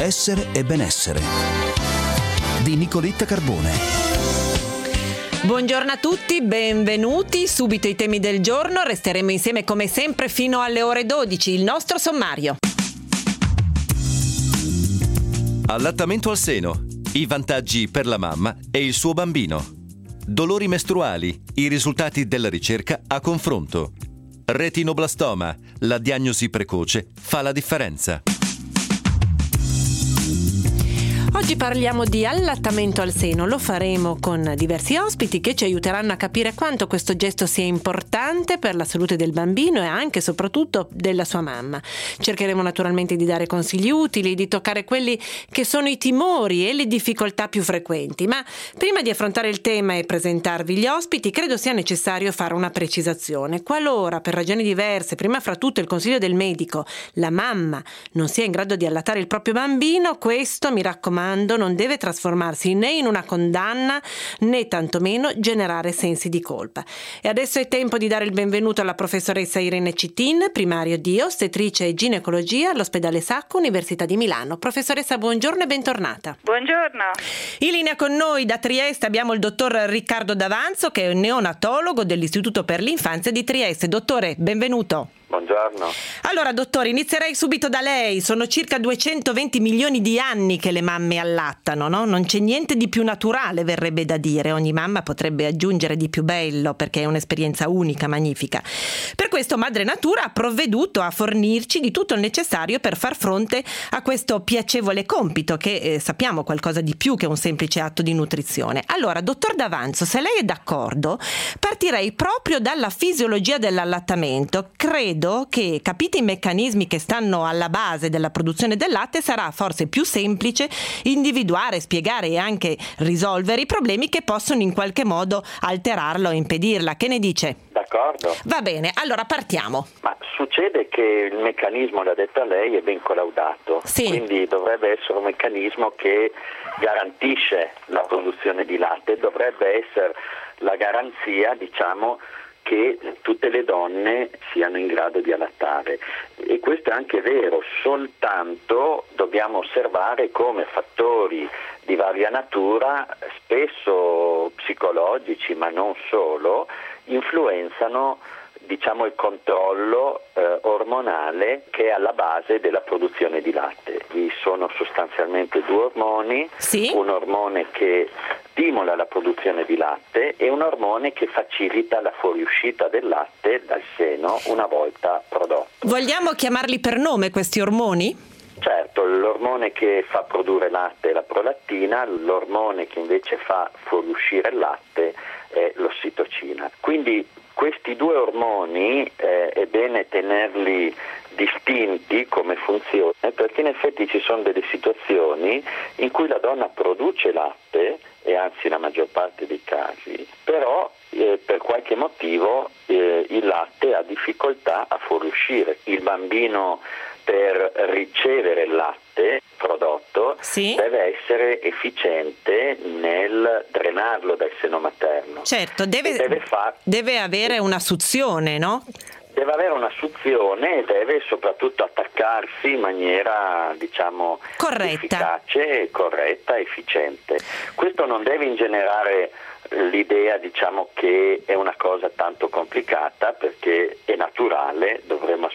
Essere e benessere di Nicoletta Carbone. Buongiorno a tutti, benvenuti. Subito i temi del giorno, resteremo insieme come sempre fino alle ore 12. Il nostro sommario. Allattamento al seno, i vantaggi per la mamma e il suo bambino. Dolori mestruali, i risultati della ricerca a confronto. Retinoblastoma, la diagnosi precoce fa la differenza. Oggi parliamo di allattamento al seno, lo faremo con diversi ospiti che ci aiuteranno a capire quanto questo gesto sia importante per la salute del bambino e anche e soprattutto della sua mamma. Cercheremo naturalmente di dare consigli utili, di toccare quelli che sono i timori e le difficoltà più frequenti, ma prima di affrontare il tema e presentarvi gli ospiti credo sia necessario fare una precisazione. Qualora per ragioni diverse, prima fra tutto il consiglio del medico, la mamma non sia in grado di allattare il proprio bambino, questo, mi raccomando, non deve trasformarsi né in una condanna né tantomeno generare sensi di colpa. E adesso è tempo di dare il benvenuto alla professoressa Irene Citin, primario di ostetricia e ginecologia all'ospedale Sacco, Università di Milano. Professoressa, buongiorno e bentornata. Buongiorno. In linea con noi da Trieste abbiamo il dottor Riccardo D'Avanzo, che è neonatologo dell'Istituto per l'Infanzia di Trieste. Dottore, benvenuto. Buongiorno. Allora, dottore, inizierei subito da lei. Sono circa 220 milioni di anni che le mamme allattano, no? Non c'è niente di più naturale, verrebbe da dire. Ogni mamma potrebbe aggiungere di più bello, perché è un'esperienza unica, magnifica. Per questo Madre Natura ha provveduto a fornirci di tutto il necessario per far fronte a questo piacevole compito, che sappiamo qualcosa di più che un semplice atto di nutrizione. Allora, dottor D'Avanzo, se lei è d'accordo, partirei proprio dalla fisiologia dell'allattamento. Credo che, capiti i meccanismi che stanno alla base della produzione del latte, sarà forse più semplice individuare, spiegare e anche risolvere i problemi che possono in qualche modo alterarla o impedirla. Che ne dice? D'accordo. Va bene, allora partiamo. Ma succede che il meccanismo, l'ha detto lei, è ben collaudato. Sì. Quindi dovrebbe essere un meccanismo che garantisce la produzione di latte, dovrebbe essere la garanzia, diciamo, che tutte le donne siano in grado di allattare, e questo è anche vero, soltanto dobbiamo osservare come fattori di varia natura, spesso psicologici ma non solo, influenzano, diciamo, il controllo ormonale che è alla base della produzione di latte. Vi sono sostanzialmente due ormoni, sì. Un ormone che stimola la produzione di latte e un ormone che facilita la fuoriuscita del latte dal seno una volta prodotto. Vogliamo chiamarli per nome questi ormoni? Certo, l'ormone che fa produrre latte è la prolattina, l'ormone che invece fa fuoriuscire il latte è l'ossitocina. Quindi questi due ormoni è bene tenerli distinti come funzione, perché in effetti ci sono delle situazioni in cui la donna produce latte, e anzi la maggior parte dei casi, però per qualche motivo il latte ha difficoltà a fuoriuscire. Il bambino, per ricevere il latte prodotto, sì, deve essere efficiente nel drenarlo dal seno materno. Certo, deve avere una suzione, no? Deve avere una suzione e deve soprattutto attaccarsi in maniera, diciamo, corretta, efficace, corretta, efficiente. Questo non deve ingenerare l'idea, diciamo, che è una cosa tanto complicata, perché è naturale, dovremmo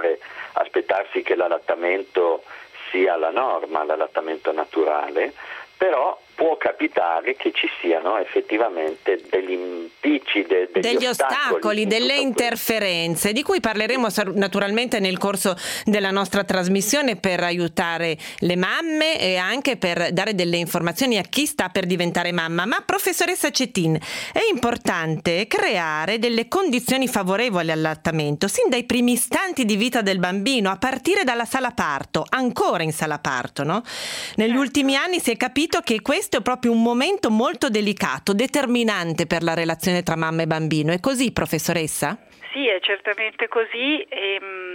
aspettarsi che l'allattamento sia la norma, l'allattamento naturale, però può capitare che ci siano effettivamente degli impicci, degli ostacoli, delle interferenze, di cui parleremo naturalmente nel corso della nostra trasmissione, per aiutare le mamme e anche per dare delle informazioni a chi sta per diventare mamma. Ma professoressa Citin, è importante creare delle condizioni favorevoli all'allattamento sin dai primi istanti di vita del bambino, a partire dalla sala parto, ancora in sala parto, no? Negli ultimi anni si è capito che questo è proprio un momento molto delicato, determinante per la relazione tra mamma e bambino. È così, professoressa? Sì, è certamente così, e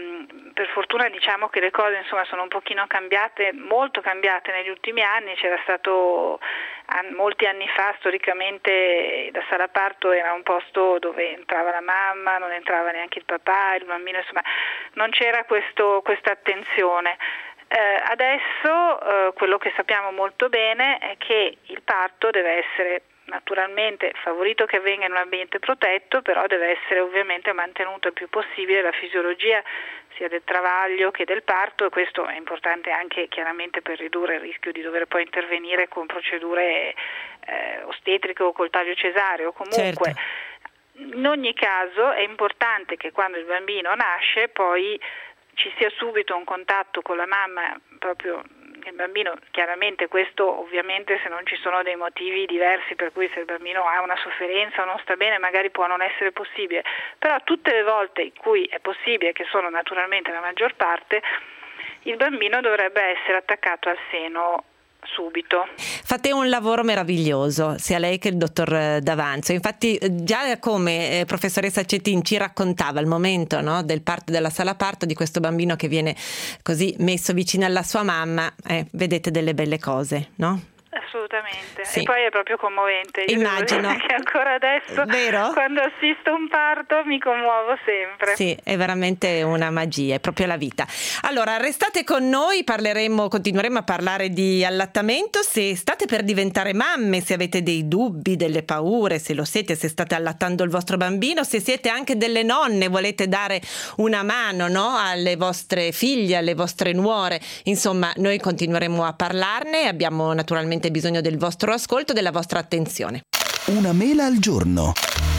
per fortuna diciamo che le cose sono un pochino cambiate, molto cambiate negli ultimi anni. C'era stato molti anni fa, storicamente, la sala parto era un posto dove entrava la mamma, non entrava neanche il papà, il bambino, insomma non c'era questa attenzione. Adesso quello che sappiamo molto bene è che il parto deve essere naturalmente favorito che avvenga in un ambiente protetto, però deve essere ovviamente mantenuto il più possibile la fisiologia sia del travaglio che del parto, e questo è importante anche chiaramente per ridurre il rischio di dover poi intervenire con procedure ostetriche o col taglio cesareo. Comunque, certo. In ogni caso è importante che quando il bambino nasce poi ci sia subito un contatto con la mamma, proprio il bambino, chiaramente questo ovviamente se non ci sono dei motivi diversi per cui se il bambino ha una sofferenza o non sta bene magari può non essere possibile, però tutte le volte in cui è possibile, che sono naturalmente la maggior parte, il bambino dovrebbe essere attaccato al seno subito. Fate un lavoro meraviglioso, sia lei che il dottor D'Avanzo. Infatti già come professoressa Cettin ci raccontava il momento, no, del parto, della sala parto, di questo bambino che viene così messo vicino alla sua mamma, vedete delle belle cose, no? Assolutamente, sì. E poi è proprio commovente. Io immagino che ancora adesso, vero? Quando assisto un parto mi commuovo sempre. Sì, è veramente una magia, è proprio la vita. Allora, restate con noi, continueremo a parlare di allattamento. Se state per diventare mamme, se avete dei dubbi, delle paure, se lo siete, se state allattando il vostro bambino, se siete anche delle nonne, volete dare una mano, no, alle vostre figlie, alle vostre nuore, insomma, noi continueremo a parlarne. Abbiamo naturalmente bisogno del vostro ascolto, della vostra attenzione. Una mela al giorno.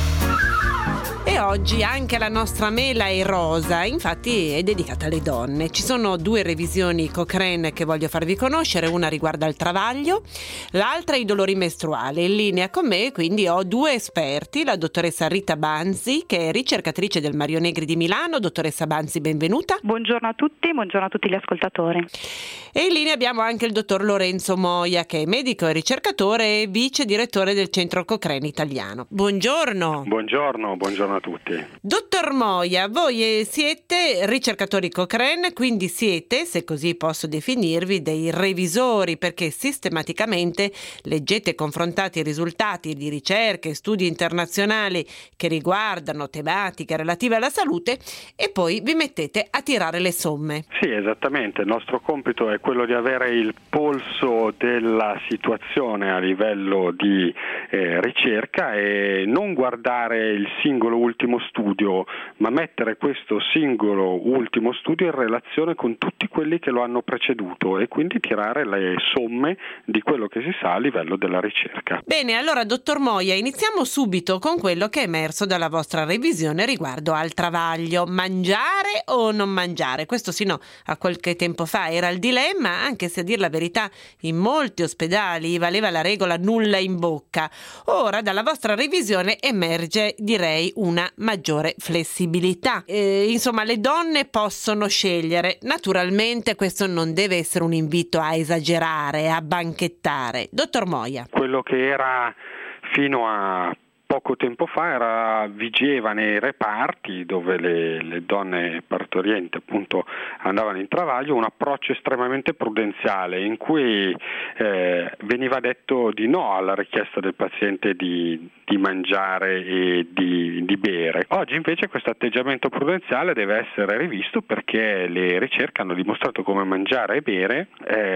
E oggi anche la nostra mela è rosa, infatti è dedicata alle donne. Ci sono 2 revisioni Cochrane che voglio farvi conoscere, una riguarda il travaglio, l'altra i dolori mestruali. In linea con me quindi ho 2 esperti, la dottoressa Rita Banzi, che è ricercatrice del Mario Negri di Milano. Dottoressa Banzi, benvenuta. Buongiorno a tutti gli ascoltatori. E in linea abbiamo anche il dottor Lorenzo Moia, che è medico e ricercatore e vice direttore del Centro Cochrane Italiano. Buongiorno. Buongiorno a tutti. Dottor Moia, voi siete ricercatori Cochrane, quindi siete, se così posso definirvi, dei revisori, perché sistematicamente leggete e confrontate i risultati di ricerche e studi internazionali che riguardano tematiche relative alla salute e poi vi mettete a tirare le somme. Sì, esattamente. Il nostro compito è quello di avere il polso della situazione a livello di ricerca e non guardare il singolo ultimo studio, ma mettere questo singolo ultimo studio in relazione con tutti quelli che lo hanno preceduto e quindi tirare le somme di quello che si sa a livello della ricerca. Bene, allora dottor Moia, iniziamo subito con quello che è emerso dalla vostra revisione riguardo al travaglio. Mangiare o non mangiare? Questo sino a qualche tempo fa era il dilemma, anche se a dir la verità in molti ospedali valeva la regola nulla in bocca. Ora dalla vostra revisione emerge, direi, una maggiore flessibilità. Insomma, le donne possono scegliere. Naturalmente questo non deve essere un invito a esagerare, a banchettare. Dottor Moia. Quello che era fino a poco tempo fa vigeva nei reparti dove le donne partorienti appunto andavano in travaglio un approccio estremamente prudenziale in cui veniva detto di no alla richiesta del paziente di mangiare e di bere. Oggi invece questo atteggiamento prudenziale deve essere rivisto perché le ricerche hanno dimostrato come mangiare e bere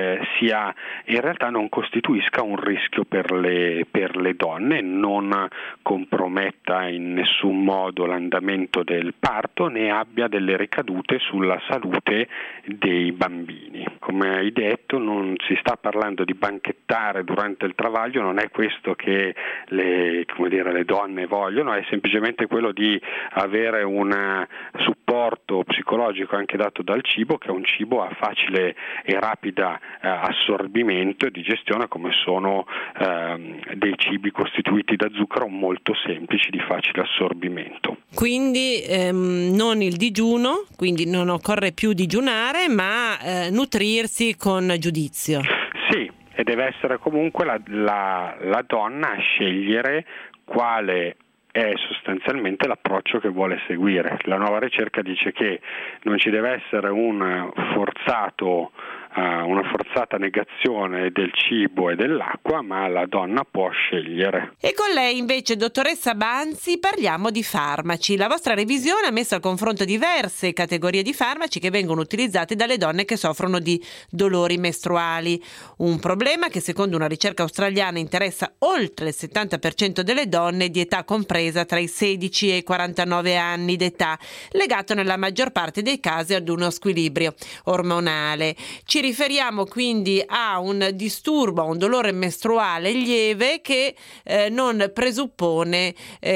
in realtà non costituisca un rischio per le donne, non comprometta in nessun modo l'andamento del parto né abbia delle ricadute sulla salute dei bambini. Come hai detto, non si sta parlando di banchettare durante il travaglio, non è questo che le donne vogliono, è semplicemente quello di avere un supporto psicologico anche dato dal cibo, che è un cibo a facile e rapida assorbimento e digestione, come sono dei cibi costituiti da zucchero molto semplici di facile assorbimento. Quindi non il digiuno, quindi non occorre più digiunare, ma nutrirsi con giudizio. Sì, e deve essere comunque la donna a scegliere quale è sostanzialmente l'approccio che vuole seguire. La nuova ricerca dice che non ci deve essere un forzato una forzata negazione del cibo e dell'acqua, ma la donna può scegliere. E con lei invece, dottoressa Banzi, parliamo di farmaci. La vostra revisione ha messo al confronto diverse categorie di farmaci che vengono utilizzati dalle donne che soffrono di dolori mestruali, un problema che secondo una ricerca australiana interessa oltre il 70% delle donne di età compresa tra i 16 e i 49 anni d'età, legato nella maggior parte dei casi ad uno squilibrio ormonale. Ci riferiamo quindi a un disturbo, a un dolore mestruale lieve che non presuppone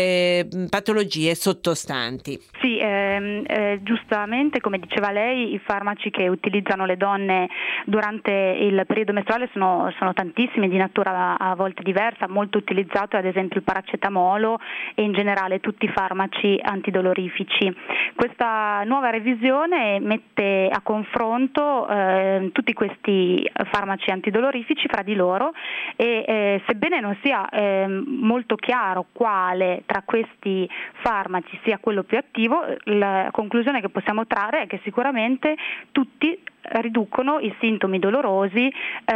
patologie sottostanti. Sì, giustamente, come diceva lei, i farmaci che utilizzano le donne durante il periodo mestruale sono tantissimi, di natura a volte diversa. Molto utilizzato è ad esempio il paracetamolo e in generale tutti i farmaci antidolorifici. Questa nuova revisione mette a confronto tutti questi farmaci antidolorifici fra di loro e sebbene non sia molto chiaro quale tra questi farmaci sia quello più attivo, la conclusione che possiamo trarre è che sicuramente tutti riducono i sintomi dolorosi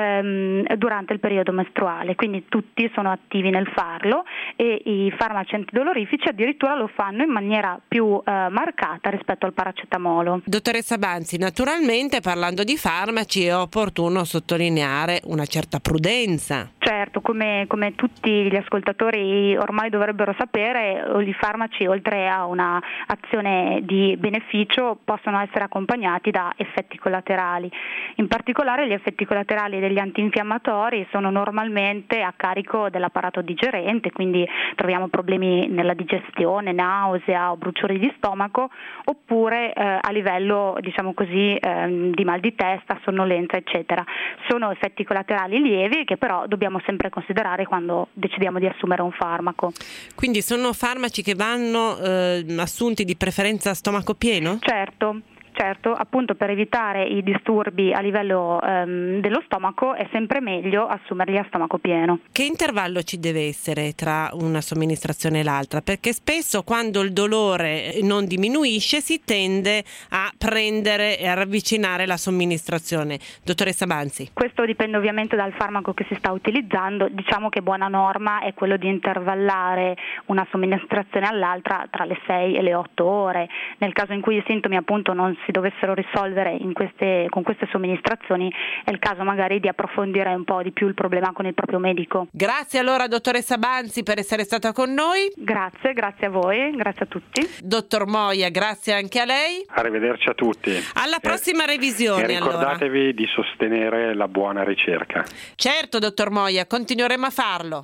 durante il periodo mestruale, quindi tutti sono attivi nel farlo e i farmaci antidolorifici addirittura lo fanno in maniera più marcata rispetto al paracetamolo. Dottoressa Banzi, naturalmente parlando di farmaci è opportuno sottolineare una certa prudenza. Certo, come tutti gli ascoltatori ormai dovrebbero sapere, i farmaci oltre a una azione di beneficio possono essere accompagnati da effetti collaterali. In particolare gli effetti collaterali degli antinfiammatori sono normalmente a carico dell'apparato digerente, quindi troviamo problemi nella digestione, nausea o bruciori di stomaco, oppure a livello, diciamo così, di mal di testa, sonnolenza, eccetera. Sono effetti collaterali lievi che però dobbiamo sempre considerare quando decidiamo di assumere un farmaco. Quindi sono farmaci che vanno assunti di preferenza a stomaco pieno? Certo, appunto per evitare i disturbi a livello dello stomaco è sempre meglio assumerli a stomaco pieno. Che intervallo ci deve essere tra una somministrazione e l'altra? Perché spesso quando il dolore non diminuisce si tende a prendere e a ravvicinare la somministrazione. Dottoressa Banzi. Questo dipende ovviamente dal farmaco che si sta utilizzando. Diciamo che buona norma è quello di intervallare una somministrazione all'altra tra le 6 e le 8 ore. Nel caso in cui i sintomi appunto non si dovessero risolvere con queste somministrazioni, è il caso magari di approfondire un po' di più il problema con il proprio medico. Grazie allora dottoressa Banzi per essere stata con noi. Grazie a voi, grazie a tutti. Dottor Moia, grazie anche a lei. Arrivederci a tutti. Alla prossima revisione. E ricordatevi allora di sostenere la buona ricerca. Certo, dottor Moia, continueremo a farlo.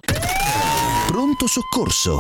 Pronto soccorso.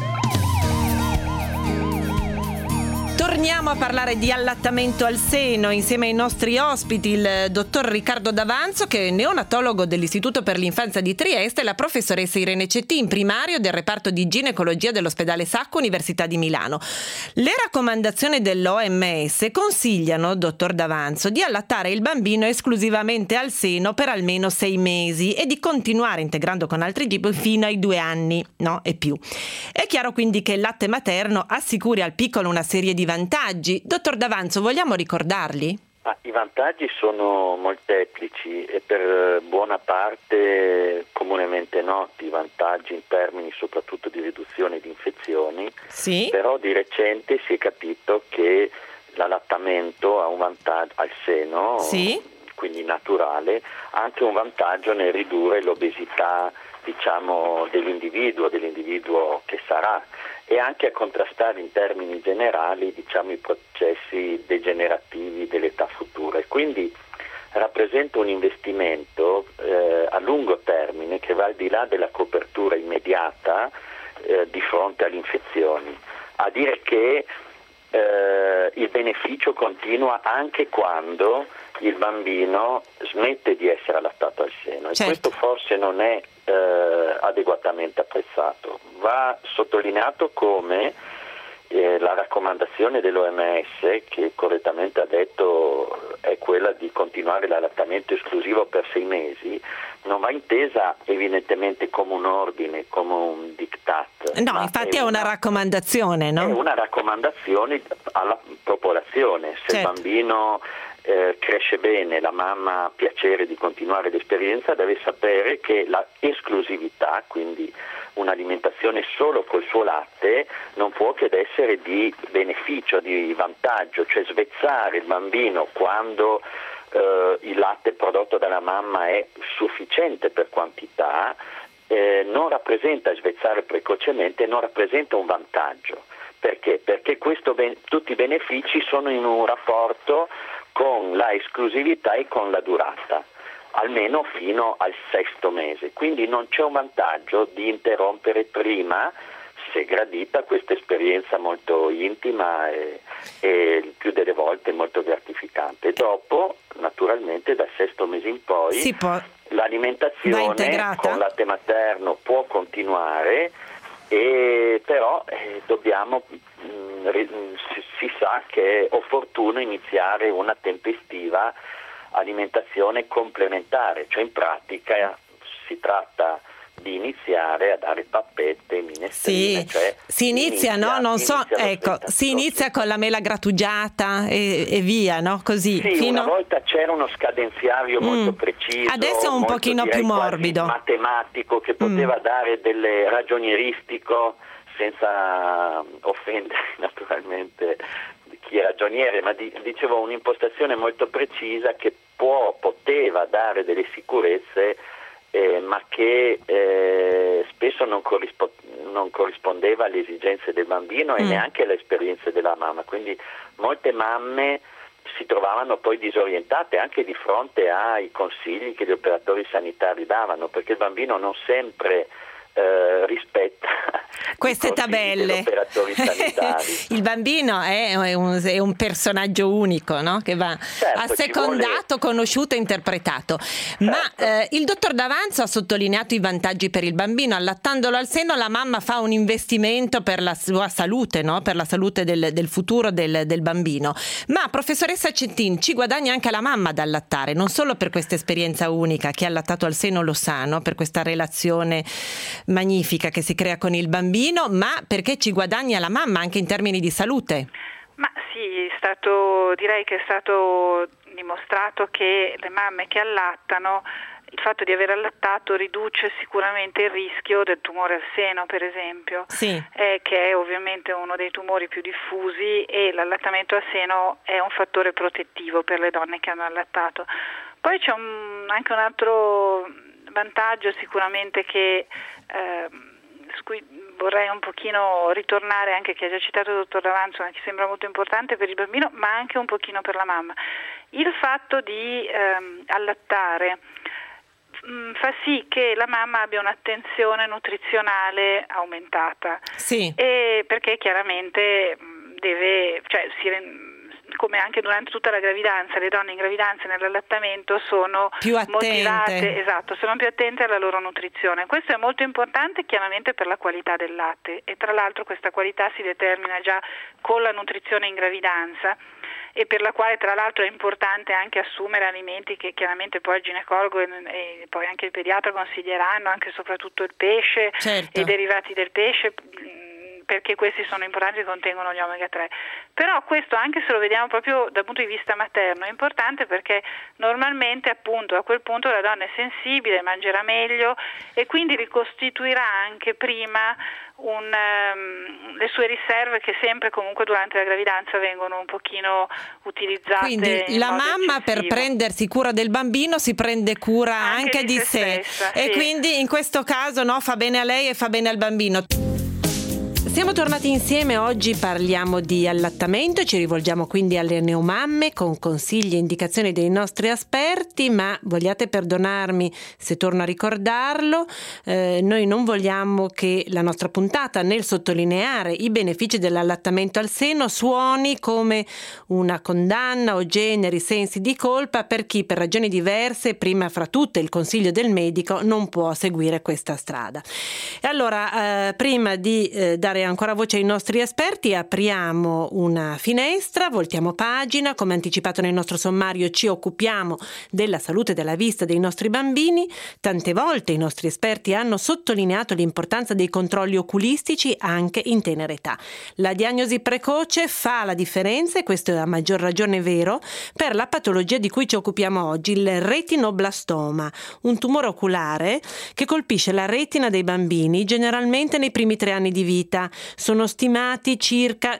Torniamo a parlare di allattamento al seno insieme ai nostri ospiti, il dottor Riccardo D'Avanzo, che è neonatologo dell'Istituto per l'Infanzia di Trieste, e la professoressa Irene Cettin, primario del reparto di ginecologia dell'ospedale Sacco Università di Milano. Le raccomandazioni dell'OMS consigliano, dottor D'Avanzo, di allattare il bambino esclusivamente al seno per almeno 6 mesi e di continuare integrando con altri cibi fino ai 2 anni, no? E più. È chiaro quindi che il latte materno assicuri al piccolo una serie di vantaggi. Dottor D'Avanzo, vogliamo ricordarli? I vantaggi sono molteplici e per buona parte comunemente noti, vantaggi in termini soprattutto di riduzione di infezioni, sì. Però di recente si è capito che l'allattamento ha un vantaggio al seno, sì. Quindi naturale, ha anche un vantaggio nel ridurre l'obesità, diciamo, dell'individuo che sarà, e anche a contrastare in termini generali, diciamo, i processi degenerativi dell'età futura, e quindi rappresenta un investimento a lungo termine che va al di là della copertura immediata di fronte alle infezioni, a dire che il beneficio continua anche quando il bambino smette di essere allattato al seno, e questo forse non è adeguatamente apprezzato. Va sottolineato come la raccomandazione dell'OMS, che correttamente ha detto è quella di continuare l'allattamento esclusivo per 6 mesi, non va intesa evidentemente come un ordine, come un diktat. No, infatti è una raccomandazione, no? È una raccomandazione alla popolazione. Se il bambino cresce bene, la mamma ha piacere di continuare l'esperienza, deve sapere che la esclusività, quindi un'alimentazione solo col suo latte, non può che essere di beneficio, di vantaggio, cioè svezzare il bambino quando il latte prodotto dalla mamma è sufficiente per quantità, non rappresenta, svezzare precocemente non rappresenta un vantaggio. Perché? Perché tutti i benefici sono in un rapporto con la esclusività e con la durata, almeno fino al 6° mese. Quindi non c'è un vantaggio di interrompere prima, se gradita, questa esperienza molto intima e il più delle volte molto gratificante. Dopo, naturalmente, dal 6° mese in poi, l'alimentazione con latte materno può continuare, però dobbiamo si sa che è opportuno iniziare una tempestiva alimentazione complementare, cioè in pratica si tratta di iniziare a dare pappette, minestrine, cioè si inizia con la mela grattugiata e via, no? Così. Sì, una volta c'era uno scadenziario molto preciso, adesso è un pochino più morbido, matematico, che poteva dare delle ragionieristico, senza offendere naturalmente chi è ragioniere, ma dicevo un'impostazione molto precisa che poteva dare delle sicurezze, ma che spesso non corrispondeva alle esigenze del bambino e neanche alle esperienze della mamma. Quindi molte mamme si trovavano poi disorientate anche di fronte ai consigli che gli operatori sanitari davano, perché il bambino non sempre rispetta queste tabelle. Il bambino è un personaggio unico, no? Che va assecondato, conosciuto e interpretato. Certo. Ma il dottor D'Avanzo ha sottolineato i vantaggi per il bambino. Allattandolo al seno, la mamma fa un investimento per la sua salute, no? Per la salute del futuro del bambino. Ma professoressa Cettin, ci guadagna anche la mamma da allattare, non solo per questa esperienza unica, che allattato al seno lo sa, no? Per questa relazione magnifica che si crea con il bambino, ma perché ci guadagna la mamma anche in termini di salute? Ma sì, direi che è stato dimostrato che le mamme che allattano, il fatto di aver allattato riduce sicuramente il rischio del tumore al seno, per esempio, che è ovviamente uno dei tumori più diffusi, e l'allattamento al seno è un fattore protettivo per le donne che hanno allattato. Poi c'è anche un altro vantaggio sicuramente su cui vorrei un pochino ritornare, anche che ha già citato il dottor D'Avanzo, che sembra molto importante per il bambino, ma anche un pochino per la mamma. Il fatto di allattare fa sì che la mamma abbia un'attenzione nutrizionale aumentata, e perché chiaramente come anche durante tutta la gravidanza, le donne in gravidanza e nell'allattamento sono più motivate, sono più attente alla loro nutrizione. Questo è molto importante chiaramente per la qualità del latte, e tra l'altro questa qualità si determina già con la nutrizione in gravidanza, e per la quale tra l'altro è importante anche assumere alimenti che chiaramente poi il ginecologo e poi anche il pediatra consiglieranno, anche e soprattutto il pesce e i derivati del pesce, perché questi sono importanti, contengono gli omega 3. Però questo, anche se lo vediamo proprio dal punto di vista materno, è importante perché normalmente appunto a quel punto la donna è sensibile, mangerà meglio e quindi ricostituirà anche prima le sue riserve, che sempre comunque durante la gravidanza vengono un pochino utilizzate. Quindi la mamma per prendersi cura del bambino si prende cura anche di sé stessa, e quindi in questo caso fa bene a lei e fa bene al bambino. Siamo tornati insieme, oggi parliamo di allattamento, ci rivolgiamo quindi alle neomamme con consigli e indicazioni dei nostri esperti, ma vogliate perdonarmi se torno a ricordarlo, noi non vogliamo che la nostra puntata, nel sottolineare i benefici dell'allattamento al seno, suoni come una condanna o generi sensi di colpa per chi per ragioni diverse, prima fra tutte il consiglio del medico, non può seguire questa strada. E allora, prima di dare dare ancora voce ai nostri esperti, apriamo una finestra, voltiamo pagina. Come anticipato nel nostro sommario, ci occupiamo della salute della vista dei nostri bambini. Tante volte i nostri esperti hanno sottolineato l'importanza dei controlli oculistici anche in tenera età. La diagnosi precoce fa la differenza, e questo è a maggior ragione vero per la patologia di cui ci occupiamo oggi, il retinoblastoma, un tumore oculare che colpisce la retina dei bambini generalmente nei primi 3 anni di vita. Sono stimati circa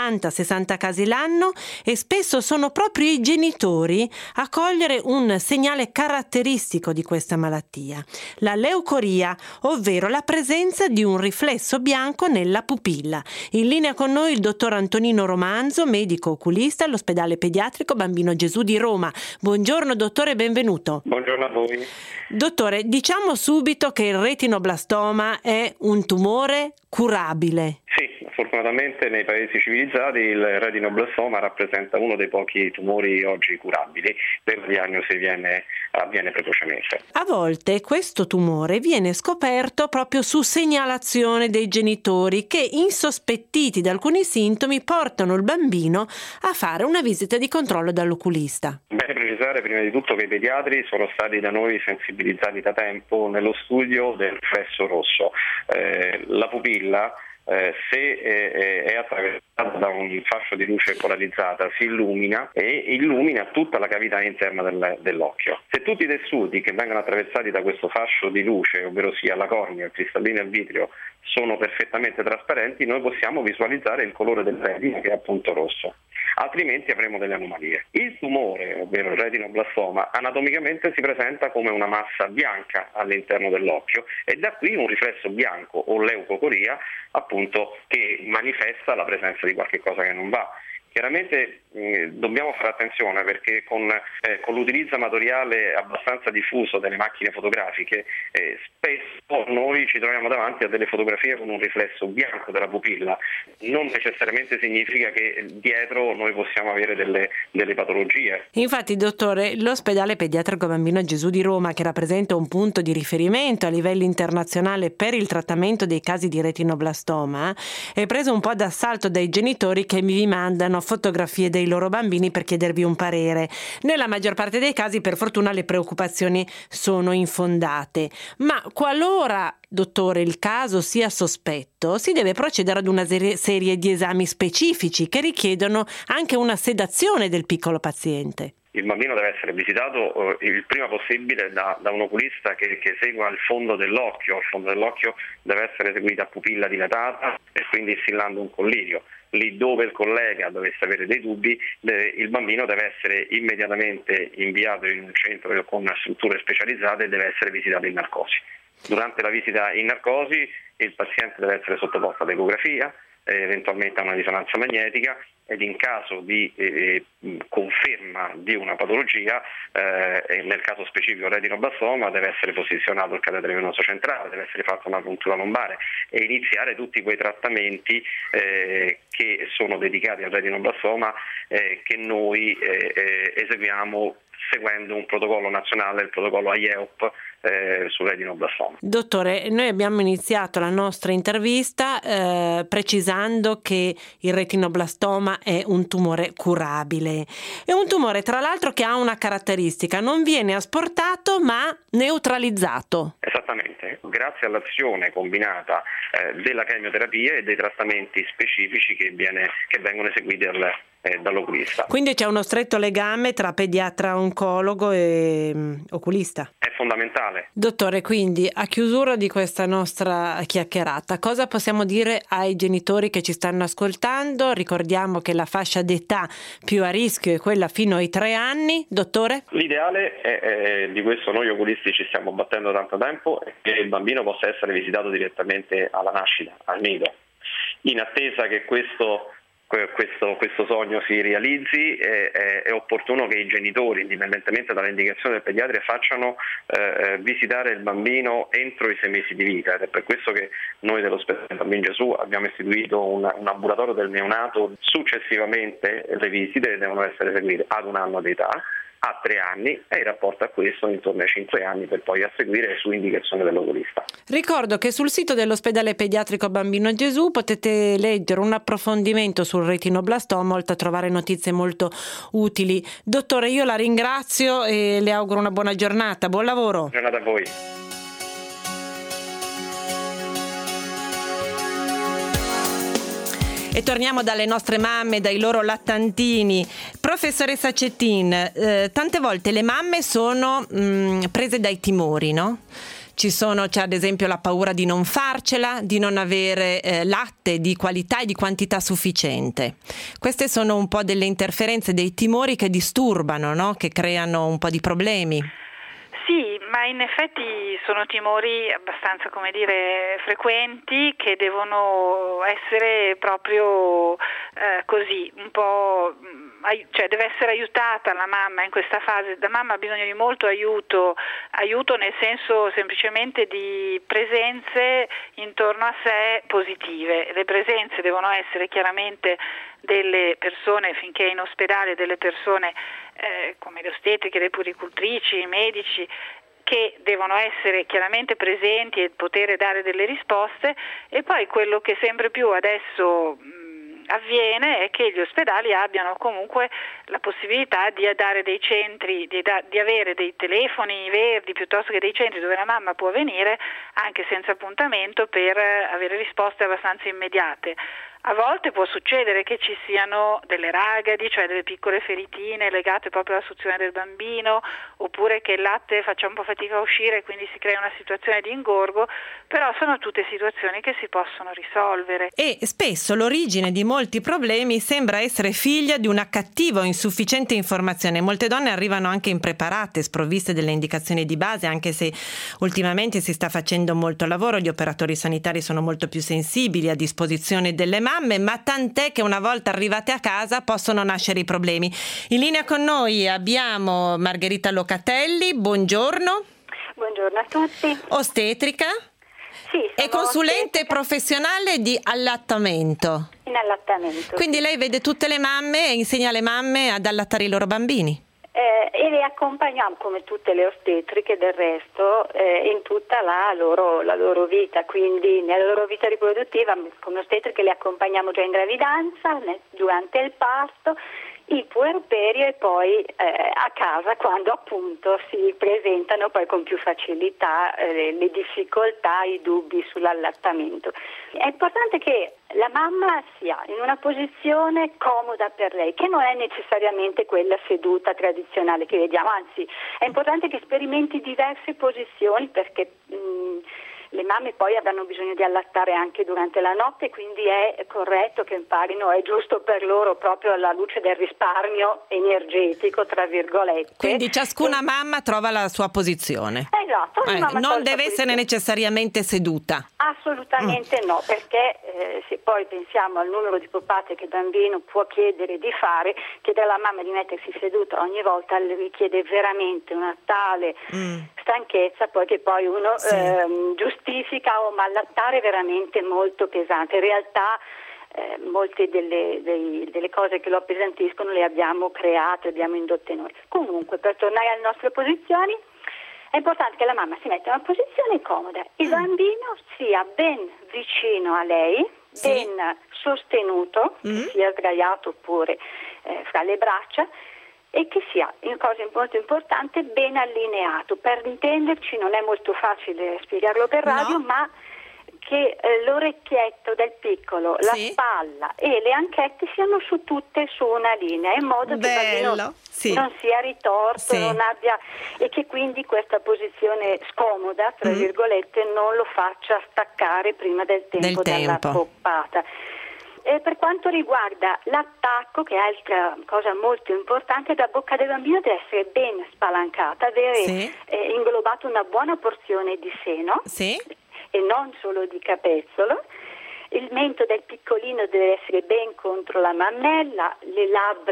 50-60 casi l'anno e spesso sono proprio i genitori a cogliere un segnale caratteristico di questa malattia, la leucoria, ovvero la presenza di un riflesso bianco nella pupilla. In linea con noi il dottor Antonino Romanzo, medico oculista all'ospedale pediatrico Bambino Gesù di Roma. Buongiorno dottore, benvenuto. Buongiorno a voi. Dottore, diciamo subito che il retinoblastoma è un tumore curabile. Sì, fortunatamente nei paesi civilizzati il retinoblastoma rappresenta uno dei pochi tumori oggi curabili. La diagnosi avviene precocemente. A volte questo tumore viene scoperto proprio su segnalazione dei genitori che, insospettiti da alcuni sintomi, portano il bambino a fare una visita di controllo dall'oculista. Bene precisare prima di tutto che i pediatri sono stati da noi sensibilizzati da tempo nello studio del riflesso rosso. La pupilla, se è attraversata da un fascio di luce polarizzata, si illumina e illumina tutta la cavità interna dell'occhio. Se tutti i tessuti che vengono attraversati da questo fascio di luce, ovvero sia la cornea, il cristallino e il vitreo, sono perfettamente trasparenti, noi possiamo visualizzare il colore del retina, che è appunto rosso. Altrimenti avremo delle anomalie. Il tumore, ovvero il retinoblastoma, anatomicamente si presenta come una massa bianca all'interno dell'occhio e da qui un riflesso bianco o leucocoria, appunto, che manifesta la presenza di qualche cosa che non va. Chiaramente dobbiamo fare attenzione perché con l'utilizzo amatoriale abbastanza diffuso delle macchine fotografiche spesso noi ci troviamo davanti a delle fotografie con un riflesso bianco della pupilla. Non necessariamente significa che dietro noi possiamo avere delle patologie. Infatti, dottore, l'ospedale pediatrico Bambino Gesù di Roma, che rappresenta un punto di riferimento a livello internazionale per il trattamento dei casi di retinoblastoma, è preso un po' d'assalto dai genitori che mi mandano fotografie dei loro bambini per chiedervi un parere. Nella maggior parte dei casi, per fortuna, le preoccupazioni sono infondate, ma qualora, dottore, il caso sia sospetto, si deve procedere ad una serie di esami specifici che richiedono anche una sedazione del piccolo paziente. Il bambino deve essere visitato il prima possibile da un oculista che segua il fondo dell'occhio. Il fondo dell'occhio deve essere seguito a pupilla dilatata e quindi instillando un collirio. Lì dove il collega dovesse avere dei dubbi, il bambino deve essere immediatamente inviato in un centro con strutture specializzate e deve essere visitato in narcosi. Durante la visita in narcosi il paziente deve essere sottoposto ad ecografia, eventualmente a una risonanza magnetica, ed in caso di conferma di una patologia, nel caso specifico retinoblastoma, deve essere posizionato il catetere venoso centrale, deve essere fatta una puntura lombare e iniziare tutti quei trattamenti che sono dedicati al retinoblastoma che noi eseguiamo seguendo un protocollo nazionale, il protocollo IEOP sul retinoblastoma. Dottore, noi abbiamo iniziato la nostra intervista precisando che il retinoblastoma è un tumore curabile. È un tumore, tra l'altro, che ha una caratteristica: non viene asportato ma neutralizzato. Esattamente, grazie all'azione combinata della chemioterapia e dei trattamenti specifici che vengono eseguiti dall'oculista. Quindi c'è uno stretto legame tra pediatra oncologo e oculista. È fondamentale. Dottore, quindi a chiusura di questa nostra chiacchierata, cosa possiamo dire ai genitori che ci stanno ascoltando? Ricordiamo che la fascia d'età più a rischio è quella fino ai 3 anni. Dottore? L'ideale è di questo noi oculisti ci stiamo battendo da tanto tempo, è che il bambino possa essere visitato direttamente alla nascita, al nido. In attesa che questo sogno si realizzi, è opportuno che i genitori, indipendentemente dall'indicazione del pediatra, facciano visitare il bambino entro i 6 mesi di vita, ed è per questo che noi dell'ospedale Bambino Gesù abbiamo istituito un ambulatorio del neonato. Successivamente le visite devono essere eseguite ad 1 anno di età a 3 anni e in rapporto a questo intorno ai 5 anni, per poi a seguire su indicazione dell'oculista. Ricordo che sul sito dell'ospedale pediatrico Bambino Gesù potete leggere un approfondimento sul retinoblastoma, oltre a trovare notizie molto utili. Dottore, io la ringrazio e le auguro una buona giornata. Buon lavoro. Giornata a voi. E torniamo dalle nostre mamme, dai loro lattantini. Professoressa Cettin, tante volte le mamme sono prese dai timori, no? C'è ad esempio la paura di non farcela, di non avere latte di qualità e di quantità sufficiente. Queste sono un po' delle interferenze, dei timori che disturbano, no? Che creano un po' di problemi. Sì, ma in effetti sono timori abbastanza, frequenti, che devono essere proprio così, un po', cioè deve essere aiutata la mamma in questa fase. La mamma ha bisogno di molto aiuto nel senso semplicemente di presenze intorno a sé positive. Le presenze devono essere chiaramente delle persone, finché è in ospedale, delle persone come le ostetriche, le puericultrici, i medici, che devono essere chiaramente presenti e poter dare delle risposte. E poi quello che sempre più adesso avviene è che gli ospedali abbiano comunque la possibilità di dare dei centri, di avere dei telefoni verdi piuttosto che dei centri dove la mamma può venire anche senza appuntamento per avere risposte abbastanza immediate. A volte può succedere che ci siano delle ragadi, cioè delle piccole feritine legate proprio alla suzione del bambino, oppure che il latte faccia un po' fatica a uscire e quindi si crea una situazione di ingorgo, però sono tutte situazioni che si possono risolvere. E spesso l'origine di molti problemi sembra essere figlia di una cattiva o insufficiente informazione. Molte donne arrivano anche impreparate, sprovviste delle indicazioni di base, anche se ultimamente si sta facendo molto lavoro, gli operatori sanitari sono molto più sensibili, a disposizione delle mamme, ma tant'è che una volta arrivate a casa possono nascere i problemi. In linea con noi abbiamo Margherita Locatelli, buongiorno. Buongiorno a tutti. Ostetrica? Sì, e consulente ostetrica professionale di allattamento. In allattamento. Quindi lei vede tutte le mamme e insegna alle mamme ad allattare i loro bambini. E le accompagniamo, come tutte le ostetriche del resto, in tutta la loro vita, quindi nella loro vita riproduttiva. Come ostetriche le accompagniamo già in gravidanza, durante il parto, il puerperio e poi a casa, quando appunto si presentano poi con più facilità le difficoltà, i dubbi sull'allattamento. È importante che la mamma sia in una posizione comoda per lei, che non è necessariamente quella seduta tradizionale che vediamo, anzi è importante che sperimenti diverse posizioni, perché le mamme poi avranno bisogno di allattare anche durante la notte, quindi è corretto che imparino, è giusto per loro, proprio alla luce del risparmio energetico, tra virgolette. Quindi ciascuna mamma trova la sua posizione. Esatto. Non deve essere necessariamente seduta. Assolutamente no, perché se poi pensiamo al numero di poppate che il bambino può chiedere di fare, chiedere alla mamma di mettersi seduta ogni volta le richiede veramente una tale stanchezza, poi che poi uno giustifica, ma allattare è veramente molto pesante. In realtà molte delle cose che lo appesantiscono le abbiamo create, le abbiamo indotte noi. Comunque, per tornare alle nostre posizioni, è importante che la mamma si metta in una posizione comoda, il bambino sia ben vicino a lei, ben sostenuto, sia sdraiato oppure fra le braccia, e che sia, una cosa molto importante, ben allineato. Per intenderci, non è molto facile spiegarlo per radio, ma che l'orecchietto del piccolo, la spalla e le anchette siano tutte su una linea, in modo che il bambino non sia ritorto, non abbia, e che quindi questa posizione scomoda, tra virgolette, non lo faccia staccare prima del tempo dalla poppata. Per quanto riguarda l'attacco, che è altra cosa molto importante, la bocca del bambino deve essere ben spalancata, avere inglobato una buona porzione di seno e non solo di capezzolo. Il mento del piccolino deve essere ben contro la mammella, il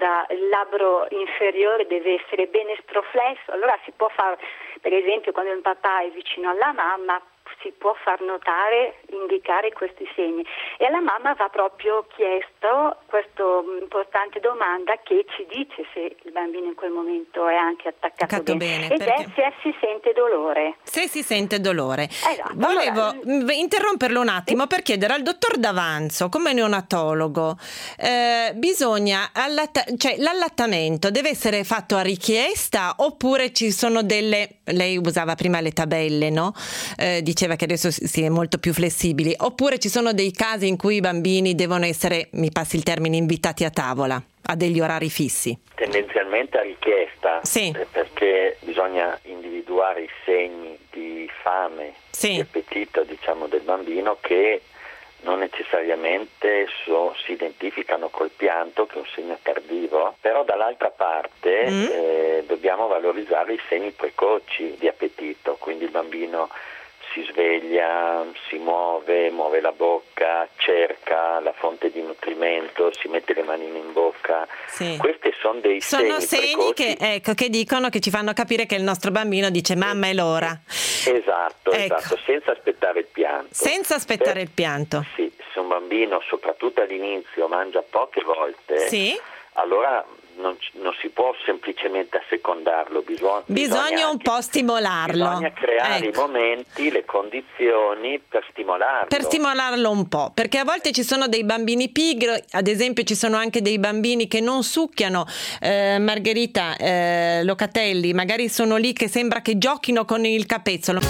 labbro inferiore deve essere ben estroflesso. Allora si può fare, per esempio, quando il papà è vicino alla mamma, si può far notare, indicare questi segni. E alla mamma va proprio chiesto questa importante domanda che ci dice se il bambino in quel momento è anche attaccato bene. Ed perché... è se si sente dolore. Se si sente dolore. Esatto. Volevo interromperlo un attimo per chiedere al dottor D'Avanzo, come neonatologo, bisogna l'allattamento deve essere fatto a richiesta oppure ci sono lei usava prima le tabelle, no? Diceva che adesso si è molto più flessibili, oppure ci sono dei casi in cui i bambini devono essere, mi passi il termine, invitati a tavola a degli orari fissi? Tendenzialmente a richiesta, sì. Perché bisogna individuare i segni di fame, sì. di appetito, diciamo, del bambino, che non necessariamente si identificano col pianto, che è un segno tardivo, però dall'altra parte dobbiamo valorizzare i segni precoci di appetito, quindi il bambino si sveglia, si muove la bocca, cerca la fonte di nutrimento, si mette le manine in bocca. Sì. Questi sono dei segni precoci. che dicono, che ci fanno capire che il nostro bambino dice mamma è l'ora. Esatto, senza aspettare il pianto. Senza aspettare il pianto. Sì, se un bambino soprattutto all'inizio mangia poche volte, sì. Allora non si può semplicemente assecondarlo, bisogna un po' stimolarlo. Bisogna creare i momenti, le condizioni per stimolarlo. Per stimolarlo un po', perché a volte ci sono dei bambini pigri, ad esempio ci sono anche dei bambini che non succhiano. Margherita Locatelli, magari sono lì che sembra che giochino con il capezzolo.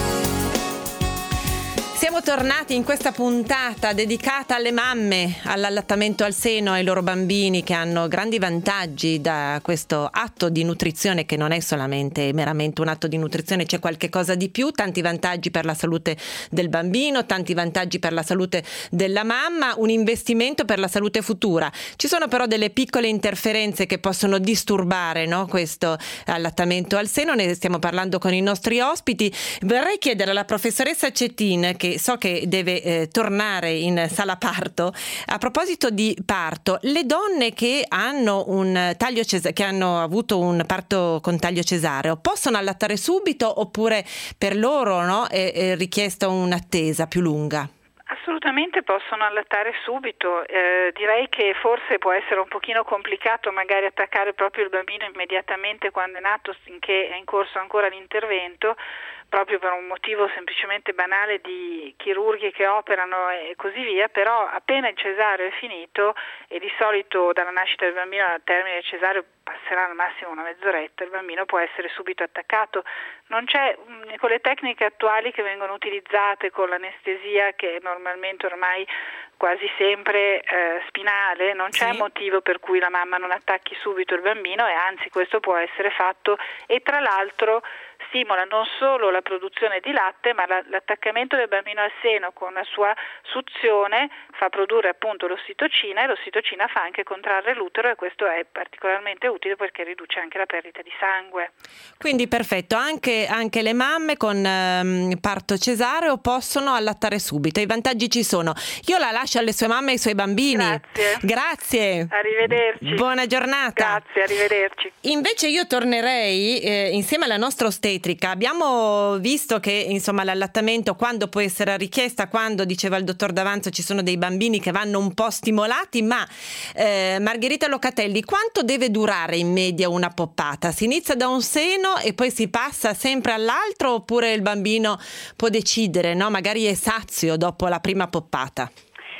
Siamo tornati in questa puntata dedicata alle mamme, all'allattamento al seno, ai loro bambini che hanno grandi vantaggi da questo atto di nutrizione, che non è solamente meramente un atto di nutrizione, c'è qualche cosa di più, tanti vantaggi per la salute del bambino, tanti vantaggi per la salute della mamma, un investimento per la salute futura. Ci sono però delle piccole interferenze che possono disturbare, no, questo allattamento al seno, ne stiamo parlando con i nostri ospiti. Vorrei chiedere alla professoressa Cetin, che so che deve tornare in sala parto, a proposito di parto, le donne che hanno che hanno avuto un parto con taglio cesareo possono allattare subito oppure per loro, no, è richiesta un'attesa più lunga? Assolutamente possono allattare subito, direi che forse può essere un pochino complicato magari attaccare proprio il bambino immediatamente quando è nato, finché è in corso ancora l'intervento, proprio per un motivo semplicemente banale di chirurghi che operano e così via, però appena il cesareo è finito, e di solito dalla nascita del bambino al termine del cesareo passerà al massimo una mezz'oretta, il bambino può essere subito attaccato. Non c'è, con le tecniche attuali che vengono utilizzate, con l'anestesia che normalmente ormai quasi sempre spinale, non c'è motivo per cui la mamma non attacchi subito il bambino, e anzi questo può essere fatto, e tra l'altro stimola non solo la produzione di latte, ma l'attaccamento del bambino al seno con la sua suzione fa produrre appunto l'ossitocina, e l'ossitocina fa anche contrarre l'utero, e questo è particolarmente utile perché riduce anche la perdita di sangue. Quindi perfetto, anche le mamme con parto cesareo possono allattare subito, i vantaggi ci sono. Io la lascio alle sue mamme e ai suoi bambini. Grazie. Arrivederci. Buona giornata. Grazie, arrivederci. Invece io tornerei insieme alla nostra ostetrica. Abbiamo visto che insomma l'allattamento quando può essere a richiesta, quando, diceva il dottor D'Avanzo, ci sono dei bambini che vanno un po' stimolati, ma Margherita Locatelli, quanto deve durare in media una poppata? Si inizia da un seno e poi si passa sempre all'altro, oppure il bambino può decidere, no? Magari è sazio dopo la prima poppata?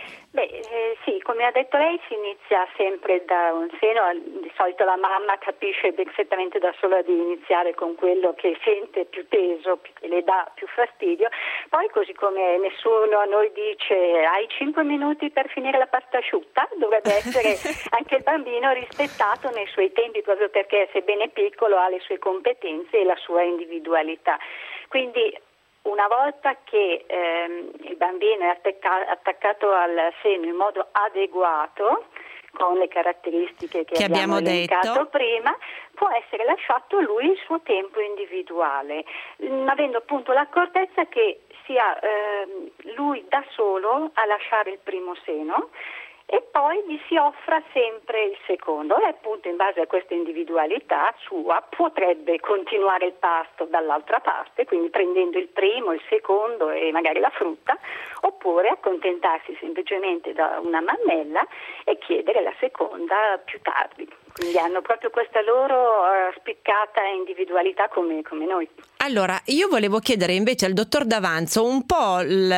Sì, come ha detto lei, si inizia sempre da un seno. Di solito la mamma capisce perfettamente da sola di iniziare con quello che sente più teso, che le dà più fastidio. Poi, così come nessuno a noi dice hai 5 minuti per finire la pasta asciutta, dovrebbe essere anche il bambino rispettato nei suoi tempi, proprio perché, sebbene piccolo, ha le sue competenze e la sua individualità. Quindi una volta che il bambino è attaccato al seno in modo adeguato, con le caratteristiche che abbiamo elencato prima, può essere lasciato lui il suo tempo individuale, avendo appunto l'accortezza che sia lui da solo a lasciare il primo seno, e poi gli si offra sempre il secondo e appunto in base a questa individualità sua potrebbe continuare il pasto dall'altra parte, quindi prendendo il primo, il secondo e magari la frutta, oppure accontentarsi semplicemente da una mammella e chiedere la seconda più tardi. Quindi hanno proprio questa loro spiccata individualità come noi. Allora, io volevo chiedere invece al dottor D'Avanzo un po'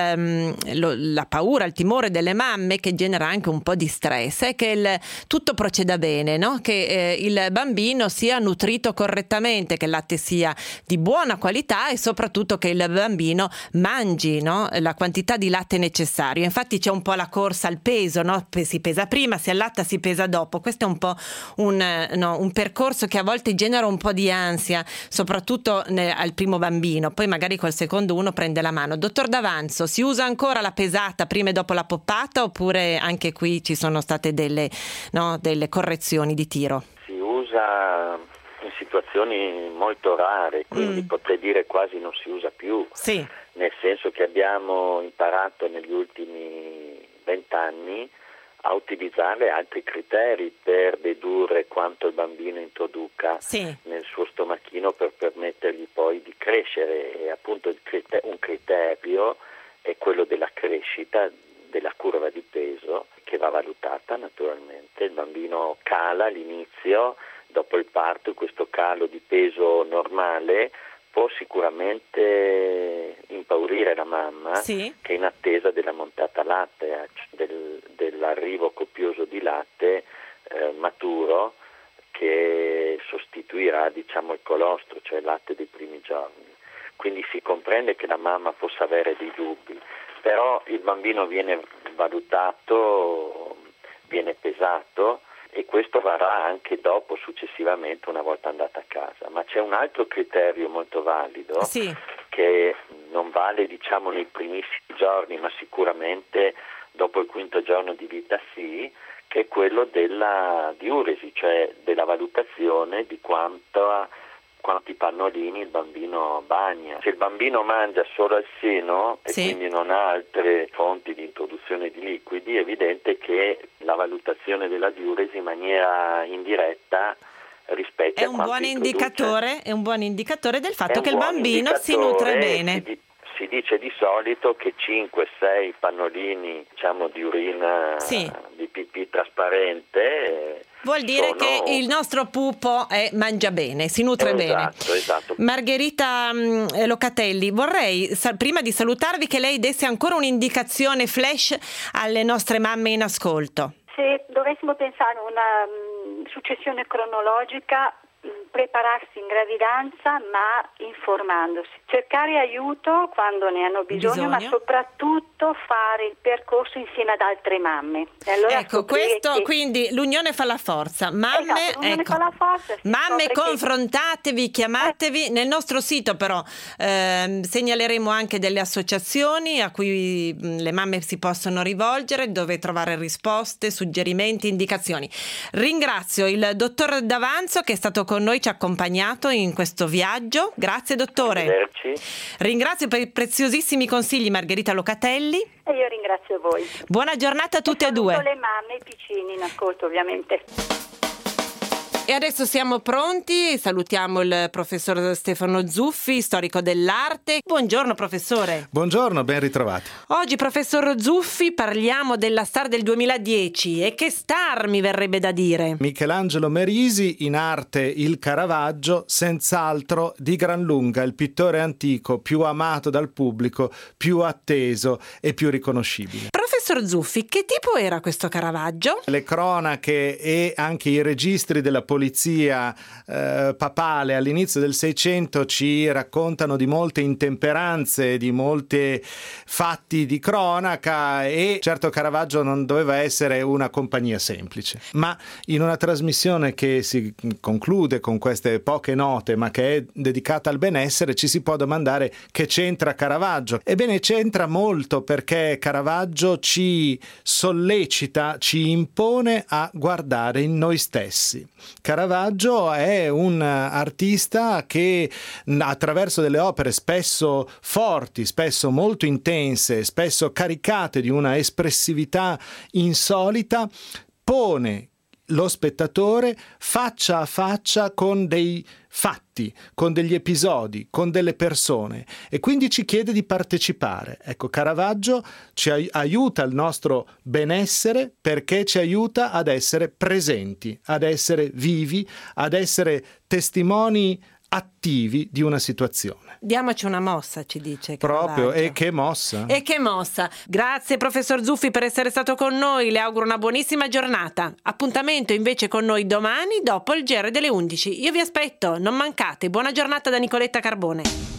la paura, il timore delle mamme, che genera anche un po' di stress, è che tutto proceda bene, no? Che il bambino sia nutrito correttamente, che il latte sia di buona qualità e soprattutto che il bambino mangi, no? La quantità di latte necessario. Infatti c'è un po' la corsa al peso, no? Si pesa prima, si allatta, si pesa dopo. Questo è un po' un percorso che a volte genera un po' di ansia, soprattutto al primo bambino, poi magari col secondo uno prende la mano. Dottor D'Avanzo, si usa ancora la pesata prima e dopo la poppata oppure anche qui ci sono state delle correzioni di tiro? Si usa in situazioni molto rare, quindi potrei dire quasi non si usa più, sì. Nel senso che abbiamo imparato negli ultimi 20 anni a utilizzare altri criteri per dedurre quanto il bambino introduca nel suo stomachino per permettergli poi di crescere, e appunto un criterio è quello della crescita della curva di peso, che va valutata naturalmente. Il bambino cala all'inizio, dopo il parto questo calo di peso normale può sicuramente impaurire la mamma, che è in attesa della montata lattea, dell'arrivo copioso di latte maturo che sostituirà il colostro, cioè il latte dei primi giorni. Quindi si comprende che la mamma possa avere dei dubbi, però il bambino viene valutato, viene pesato, e questo varrà anche dopo, successivamente, una volta andata a casa. Ma c'è un altro criterio molto valido che non vale nei primissimi giorni, ma sicuramente dopo il quinto giorno di vita che è quello della diuresi, cioè della valutazione di quanti pannolini il bambino bagna. Se il bambino mangia solo al seno e quindi non ha altre fonti di introduzione di liquidi, è evidente che la valutazione della diuresi in maniera indiretta rispecchia quanto introduce. È un buon indicatore del fatto che il bambino si nutre bene. Si dice di solito che 5-6 pannolini di urina di pipì trasparente vuol dire che il nostro pupo mangia bene, si nutre bene. Esatto. Margherita Locatelli, vorrei prima di salutarvi che lei desse ancora un'indicazione flash alle nostre mamme in ascolto. Se dovessimo pensare a una successione cronologica, prepararsi in gravidanza ma informandosi, cercare aiuto quando ne hanno bisogno. Ma soprattutto fare il percorso insieme ad altre mamme. E allora quindi l'unione fa la forza. Mamme, fa la forza, mamme, confrontatevi, chiamatevi. Nel nostro sito però segnaleremo anche delle associazioni a cui le mamme si possono rivolgere, dove trovare risposte, suggerimenti, indicazioni. Ringrazio il dottor D'Avanzo che è stato con noi, ci ha accompagnato in questo viaggio. Grazie dottore. Arrivederci. Ringrazio per i preziosissimi consigli Margherita Locatelli. E io ringrazio voi. Buona giornata a tutte e due. Saluto le mamme e i piccini in ascolto, ovviamente. E adesso siamo pronti, salutiamo il professor Stefano Zuffi, storico dell'arte. Buongiorno professore. Buongiorno, ben ritrovati. Oggi professor Zuffi parliamo della star del 2010, e che star mi verrebbe da dire? Michelangelo Merisi, in arte il Caravaggio, senz'altro di gran lunga il pittore antico più amato dal pubblico, più atteso e più riconoscibile. Professor Zuffi, che tipo era questo Caravaggio? Le cronache e anche i registri della polizia papale all'inizio del Seicento ci raccontano di molte intemperanze, di molti fatti di cronaca, e certo Caravaggio non doveva essere una compagnia semplice. Ma in una trasmissione che si conclude con queste poche note ma che è dedicata al benessere, ci si può domandare che c'entra Caravaggio. Ebbene, c'entra molto, perché Caravaggio ci sollecita, ci impone a guardare in noi stessi. Caravaggio è un artista che attraverso delle opere spesso forti, spesso molto intense, spesso caricate di una espressività insolita, pone lo spettatore faccia a faccia con dei fatti, con degli episodi, con delle persone, e quindi ci chiede di partecipare. Ecco, Caravaggio ci aiuta al nostro benessere perché ci aiuta ad essere presenti, ad essere vivi, ad essere testimoni attivi di una situazione. Diamoci una mossa, ci dice Caravaggio. Proprio, e che mossa! E che mossa! Grazie professor Zuffi per essere stato con noi, le auguro una buonissima giornata. Appuntamento invece con noi domani dopo il GR delle 11. Io vi aspetto, non mancate. Buona giornata da Nicoletta Carbone.